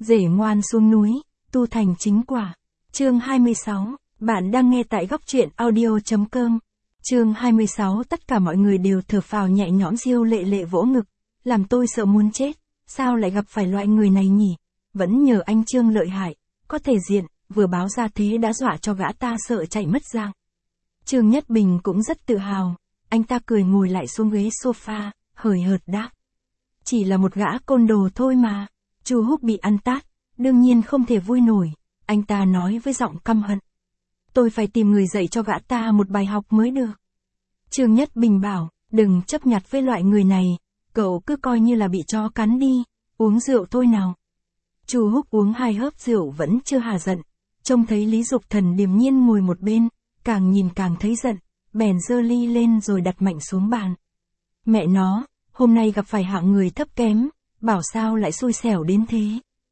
Rể ngoan xuống núi, tu thành chính quả. Chương 26, bạn đang nghe tại góc truyện audio.com. Chương 26, tất cả mọi người đều thở phào nhẹ nhõm. Diêu Lệ Lệ vỗ ngực, làm tôi sợ muốn chết, sao lại gặp phải loại người này nhỉ? Vẫn nhờ anh Trương lợi hại, có thể diện, vừa báo ra thế đã dọa cho gã ta sợ chạy mất dạng. Trương Nhất Bình cũng rất tự hào, anh ta cười ngồi lại xuống ghế sofa, hời hợt đáp. Chỉ là một gã côn đồ thôi mà. Chu Húc bị ăn tát, đương nhiên không thể vui nổi, anh ta nói với giọng căm hận. Tôi phải tìm người dạy cho gã ta một bài học mới được. Trương Nhất Bình bảo, đừng chấp nhặt với loại người này, cậu cứ coi như là bị chó cắn đi, uống rượu thôi nào. Chu Húc uống 2 hớp rượu vẫn chưa hả giận, trông thấy Lý Dục Thần điềm nhiên ngồi một bên, càng nhìn càng thấy giận, bèn giơ ly lên rồi đặt mạnh xuống bàn. Mẹ nó, hôm nay gặp phải hạng người thấp kém, bảo sao lại xui xẻo đến thế.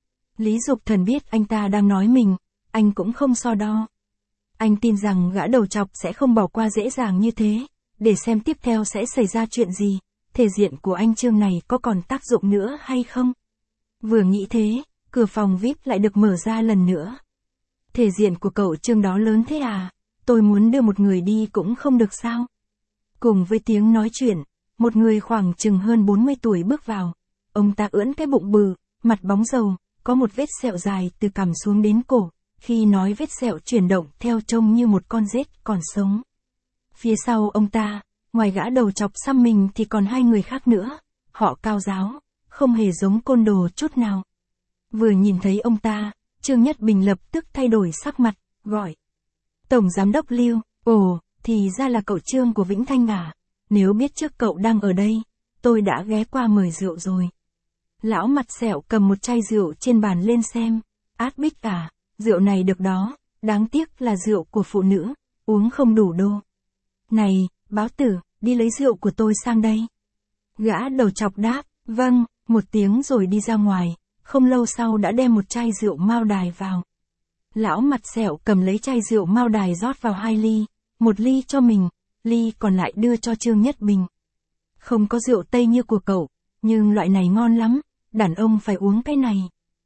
Lý Dục Thần biết anh ta đang nói mình, anh cũng không so đo. Anh tin rằng gã đầu chọc sẽ không bỏ qua dễ dàng như thế, để xem tiếp theo sẽ xảy ra chuyện gì, thể diện của anh Trương này có còn tác dụng nữa hay không. Vừa nghĩ thế, cửa phòng VIP lại được mở ra lần nữa. Thể diện của cậu Trương đó lớn thế à, tôi muốn đưa một người đi cũng không được sao. Cùng với tiếng nói chuyện, một người khoảng chừng hơn 40 tuổi bước vào. Ông ta ưỡn cái bụng bự, mặt bóng dầu, có một vết sẹo dài từ cằm xuống đến cổ, khi nói vết sẹo chuyển động theo trông như một con rết còn sống. Phía sau ông ta, ngoài gã đầu chọc xăm mình thì còn 2 người khác nữa, họ cao ráo, không hề giống côn đồ chút nào. Vừa nhìn thấy ông ta, Trương Nhất Bình lập tức thay đổi sắc mặt, gọi. Tổng Giám đốc Lưu, ồ, thì ra là cậu Trương của Vĩnh Thanh à, nếu biết trước cậu đang ở đây, tôi đã ghé qua mời rượu rồi. Lão mặt sẹo cầm một chai rượu trên bàn lên xem, Át Bích à, rượu này được đó, đáng tiếc là rượu của phụ nữ, uống không đủ đô. Này, báo tử, đi lấy rượu của tôi sang đây. Gã đầu chọc đáp, vâng, một tiếng rồi đi ra ngoài, không lâu sau đã đem một chai rượu Mao Đài vào. Lão mặt sẹo cầm lấy chai rượu Mao Đài rót vào 2 ly, một ly cho mình, ly còn lại đưa cho Trương Nhất Bình. Không có rượu Tây như của cậu, nhưng loại này ngon lắm, đàn ông phải uống cái này.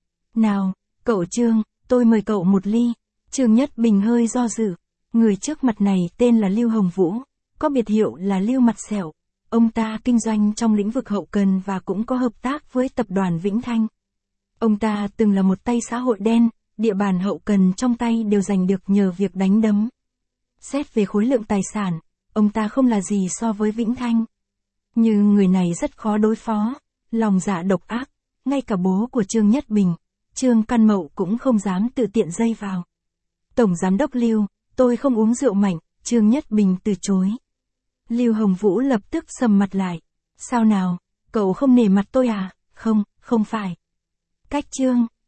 Nào, cậu Trương, tôi mời cậu một ly. Trương Nhất Bình hơi do dự, người trước mặt này tên là Lưu Hồng Vũ, có biệt hiệu là Lưu Mặt Sẹo. Ông ta kinh doanh trong lĩnh vực hậu cần và cũng có hợp tác với tập đoàn Vĩnh Thanh. Ông ta từng là một tay xã hội đen, địa bàn hậu cần trong tay đều giành được nhờ việc đánh đấm. Xét về khối lượng tài sản, ông ta không là gì so với Vĩnh Thanh. Nhưng người này rất khó đối phó, lòng dạ độc ác, ngay cả bố của Trương Nhất Bình, Trương Căn Mậu cũng không dám tự tiện dây vào. Tổng Giám đốc Lưu, tôi không uống rượu mạnh, Trương Nhất Bình từ chối. Lưu Hồng Vũ lập tức sầm mặt lại. Sao nào, cậu không nể mặt tôi à? Không, không phải. Cách Trương